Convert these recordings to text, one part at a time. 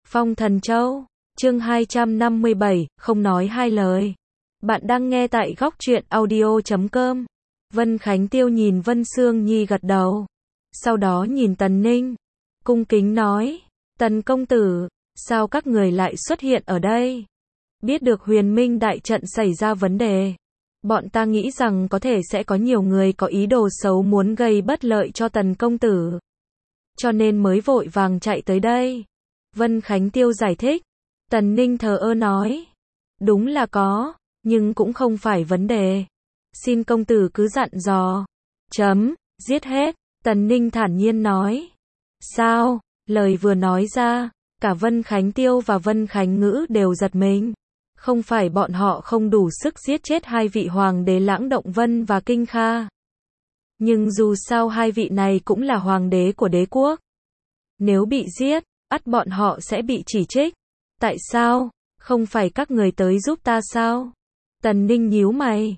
Phong Thần Châu, chương 257, không nói hai lời. Bạn đang nghe tại góc truyện audio.com. Vân Khánh Tiêu nhìn Vân Sương Nhi gật đầu. Sau đó nhìn Tần Ninh. Cung kính nói, Tần công tử, sao các người lại xuất hiện ở đây? Biết được Huyền Minh đại trận xảy ra vấn đề. Bọn ta nghĩ rằng có thể sẽ có nhiều người có ý đồ xấu muốn gây bất lợi cho Tần công tử. Cho nên mới vội vàng chạy tới đây. Vân Khánh Tiêu giải thích. Tần Ninh thờ ơ nói. Đúng là có, nhưng cũng không phải vấn đề. Xin công tử cứ dặn dò. Giết hết. Tần Ninh thản nhiên nói. Sao? Lời vừa nói ra, cả Vân Khánh Tiêu và Vân Khánh Ngữ đều giật mình. Không phải bọn họ không đủ sức giết chết hai vị hoàng đế Lãng Động Vân và Kinh Kha. Nhưng dù sao hai vị này cũng là hoàng đế của đế quốc. Nếu bị giết, ắt bọn họ sẽ bị chỉ trích. Tại sao? Không phải các người tới giúp ta sao? Tần Ninh nhíu mày.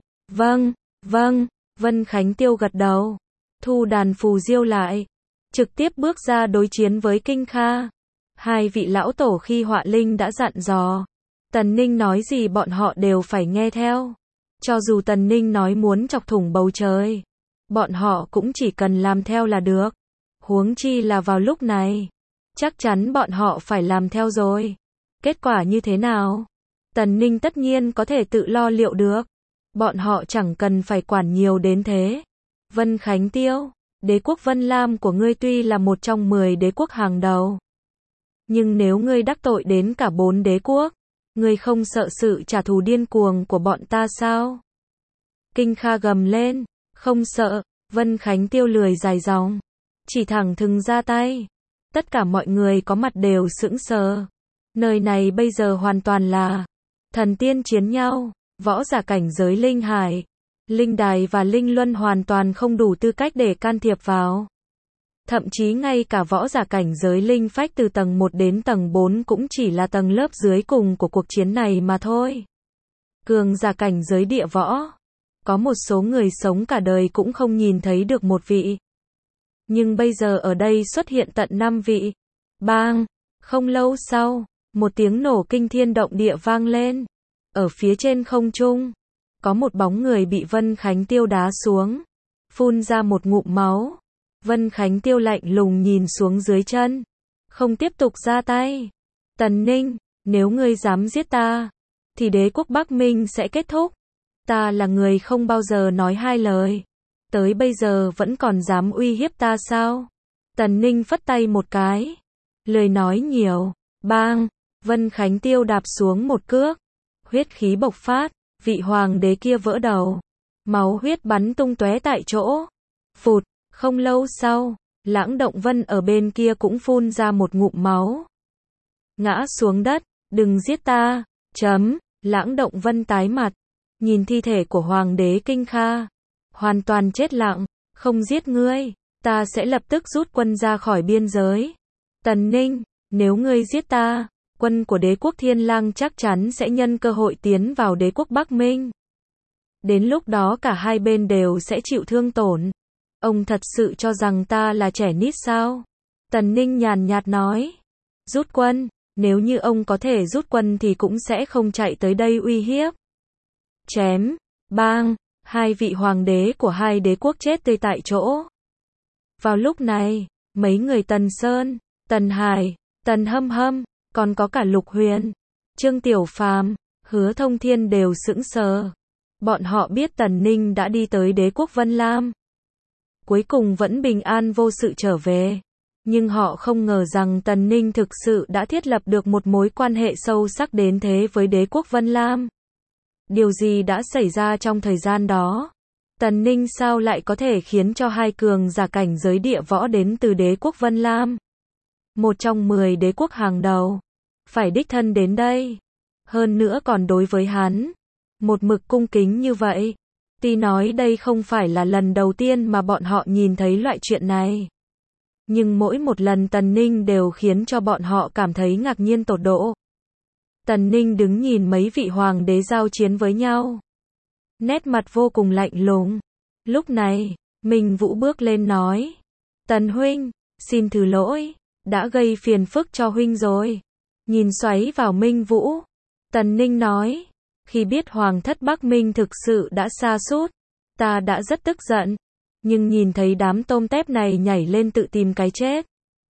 Vâng. Vân Khánh Tiêu gật đầu. Thu đàn phù diêu lại. Trực tiếp bước ra đối chiến với Kinh Kha. Hai vị lão tổ khi họa linh đã dặn dò. Tần Ninh nói gì bọn họ đều phải nghe theo. Cho dù Tần Ninh nói muốn chọc thủng bầu trời, bọn họ cũng chỉ cần làm theo là được. Huống chi là vào lúc này. Chắc chắn bọn họ phải làm theo rồi. Kết quả như thế nào? Tần Ninh tất nhiên có thể tự lo liệu được. Bọn họ chẳng cần phải quản nhiều đến thế. Vân Khánh Tiêu, đế quốc Vân Lam của ngươi tuy là một trong 10 đế quốc hàng đầu. Nhưng nếu ngươi đắc tội đến cả 4 đế quốc, ngươi không sợ sự trả thù điên cuồng của bọn ta sao? Kinh Kha gầm lên. Không sợ. Vân Khánh Tiêu lười dài dòng. Chỉ thẳng thừng ra tay. Tất cả mọi người có mặt đều sững sờ. Nơi này bây giờ hoàn toàn là thần tiên chiến nhau. Võ giả cảnh giới linh hải, linh đài và linh luân hoàn toàn không đủ tư cách để can thiệp vào. Thậm chí ngay cả võ giả cảnh giới linh phách từ tầng 1 đến tầng 4 cũng chỉ là tầng lớp dưới cùng của cuộc chiến này mà thôi. Cường giả cảnh giới địa võ, có một số người sống cả đời cũng không nhìn thấy được một vị. Nhưng bây giờ ở đây xuất hiện tận 5 vị. Bang! Không lâu sau, một tiếng nổ kinh thiên động địa vang lên. Ở phía trên không trung, có một bóng người bị Vân Khánh Tiêu đá xuống, phun ra một ngụm máu. Vân Khánh Tiêu lạnh lùng nhìn xuống dưới chân, không tiếp tục ra tay. Tần Ninh, nếu ngươi dám giết ta, thì đế quốc Bắc Minh sẽ kết thúc. Ta là người không bao giờ nói hai lời. Tới bây giờ vẫn còn dám uy hiếp ta sao? Tần Ninh phất tay một cái. Lời nói nhiều. Bang! Vân Khánh Tiêu đạp xuống một cước. Huyết khí bộc phát, vị hoàng đế kia vỡ đầu. Máu huyết bắn tung tóe tại chỗ. Phụt, không lâu sau, Lãng Động Vân ở bên kia cũng phun ra một ngụm máu. Ngã xuống đất, đừng giết ta. Lãng Động Vân tái mặt, nhìn thi thể của hoàng đế Kinh Kha. Hoàn toàn chết lặng, không giết ngươi, ta sẽ lập tức rút quân ra khỏi biên giới. Tần Ninh, nếu ngươi giết ta, quân của đế quốc Thiên Lang chắc chắn sẽ nhân cơ hội tiến vào đế quốc Bắc Minh. Đến lúc đó cả hai bên đều sẽ chịu thương tổn. Ông thật sự cho rằng ta là trẻ nít sao? Tần Ninh nhàn nhạt nói. Rút quân, nếu như ông có thể rút quân thì cũng sẽ không chạy tới đây uy hiếp. Chém, bang, hai vị hoàng đế của hai đế quốc chết tươi tại chỗ. Vào lúc này, mấy người Tần Sơn, Tần Hải, Tần Hâm Hâm, còn có cả Lục Huyền, Trương Tiểu Phàm, Hứa Thông Thiên đều sững sờ. Bọn họ biết Tần Ninh đã đi tới đế quốc Vân Lam. Cuối cùng vẫn bình an vô sự trở về. Nhưng họ không ngờ rằng Tần Ninh thực sự đã thiết lập được một mối quan hệ sâu sắc đến thế với đế quốc Vân Lam. Điều gì đã xảy ra trong thời gian đó? Tần Ninh sao lại có thể khiến cho hai cường giả cảnh giới địa võ đến từ đế quốc Vân Lam, một trong 10 đế quốc hàng đầu, phải đích thân đến đây. Hơn nữa còn đối với hắn, một mực cung kính như vậy. Tuy nói đây không phải là lần đầu tiên mà bọn họ nhìn thấy loại chuyện này. Nhưng mỗi một lần Tần Ninh đều khiến cho bọn họ cảm thấy ngạc nhiên tột độ. Tần Ninh đứng nhìn mấy vị hoàng đế giao chiến với nhau. Nét mặt vô cùng lạnh lùng. Lúc này, Minh Vũ bước lên nói. Tần huynh, xin thứ lỗi, đã gây phiền phức cho huynh rồi. Nhìn xoáy vào Minh Vũ, Tần Ninh nói, khi biết Hoàng thất Bắc Minh thực sự đã sa sút, ta đã rất tức giận, nhưng nhìn thấy đám tôm tép này nhảy lên tự tìm cái chết,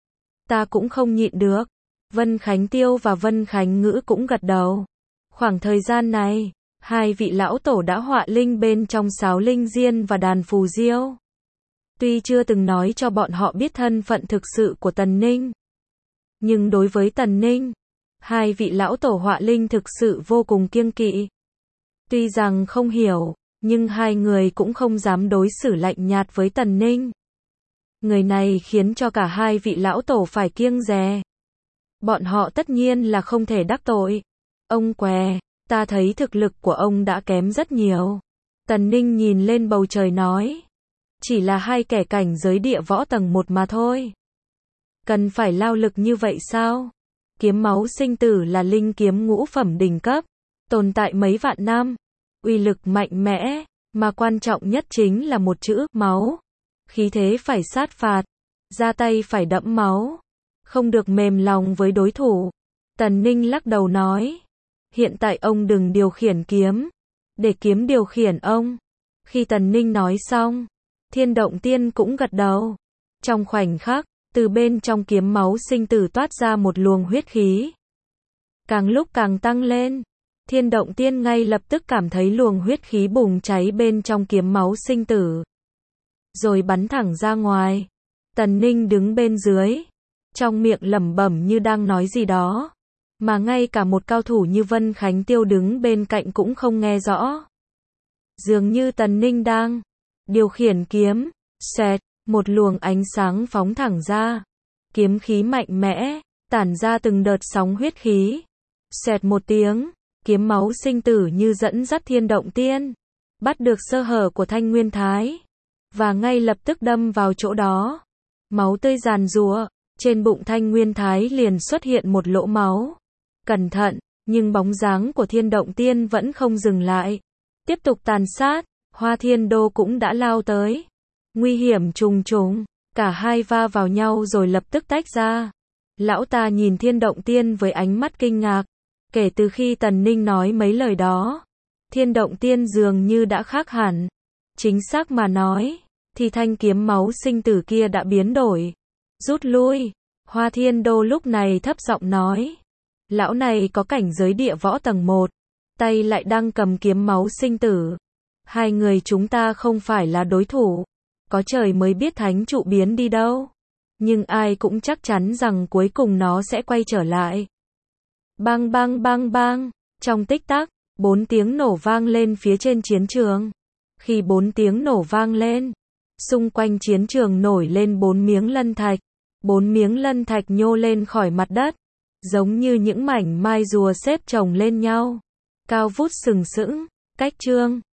ta cũng không nhịn được. Vân Khánh Tiêu và Vân Khánh Ngữ cũng gật đầu. Khoảng thời gian này, hai vị lão tổ đã họa linh bên trong Sáo Linh Diên và đàn phù diêu. Tuy chưa từng nói cho bọn họ biết thân phận thực sự của Tần Ninh, nhưng đối với Tần Ninh, hai vị lão tổ họa linh thực sự vô cùng kiêng kỵ. Tuy rằng không hiểu, nhưng hai người cũng không dám đối xử lạnh nhạt với Tần Ninh. Người này khiến cho cả hai vị lão tổ phải kiêng dè. Bọn họ tất nhiên là không thể đắc tội. Ông què, ta thấy thực lực của ông đã kém rất nhiều. Tần Ninh nhìn lên bầu trời nói. Chỉ là hai kẻ cảnh giới địa võ tầng 1 mà thôi. Cần phải lao lực như vậy sao? Kiếm máu sinh tử là linh kiếm ngũ phẩm đỉnh cấp, tồn tại mấy vạn năm, uy lực mạnh mẽ, mà quan trọng nhất chính là một chữ, máu. Khí thế phải sát phạt, ra tay phải đẫm máu, không được mềm lòng với đối thủ. Tần Ninh lắc đầu nói, hiện tại ông đừng điều khiển kiếm, để kiếm điều khiển ông. Khi Tần Ninh nói xong, Thiên Động Tiên cũng gật đầu. Trong khoảnh khắc, từ bên trong kiếm máu sinh tử toát ra một luồng huyết khí. Càng lúc càng tăng lên, Thiên Động Tiên ngay lập tức cảm thấy luồng huyết khí bùng cháy bên trong kiếm máu sinh tử, rồi bắn thẳng ra ngoài. Tần Ninh đứng bên dưới, trong miệng lẩm bẩm như đang nói gì đó, mà ngay cả một cao thủ như Vân Khánh Tiêu đứng bên cạnh cũng không nghe rõ. Dường như Tần Ninh đang điều khiển kiếm, xẹt, một luồng ánh sáng phóng thẳng ra. Kiếm khí mạnh mẽ, tản ra từng đợt sóng huyết khí. Xẹt một tiếng, kiếm máu sinh tử như dẫn dắt Thiên Động Tiên, bắt được sơ hở của Thanh Nguyên Thái, và ngay lập tức đâm vào chỗ đó. Máu tươi giàn giụa, trên bụng Thanh Nguyên Thái liền xuất hiện một lỗ máu. Cẩn thận, nhưng bóng dáng của Thiên Động Tiên vẫn không dừng lại, tiếp tục tàn sát. Hoa Thiên Đô cũng đã lao tới. Nguy hiểm trùng trùng, cả hai va vào nhau rồi lập tức tách ra. Lão ta nhìn Thiên Động Tiên với ánh mắt kinh ngạc. Kể từ khi Tần Ninh nói mấy lời đó, Thiên Động Tiên dường như đã khác hẳn. Chính xác mà nói, thì thanh kiếm máu sinh tử kia đã biến đổi. Rút lui. Hoa Thiên Đô lúc này thấp giọng nói. Lão này có cảnh giới địa võ tầng 1, tay lại đang cầm kiếm máu sinh tử. Hai người chúng ta không phải là đối thủ. Có trời mới biết thánh trụ biến đi đâu. Nhưng ai cũng chắc chắn rằng cuối cùng nó sẽ quay trở lại. Bang bang bang bang. Trong tích tắc, 4 tiếng nổ vang lên phía trên chiến trường. Khi 4 tiếng nổ vang lên, xung quanh chiến trường nổi lên 4 miếng lân thạch. 4 miếng lân thạch nhô lên khỏi mặt đất, giống như những mảnh mai rùa xếp chồng lên nhau, cao vút sừng sững. Cách chương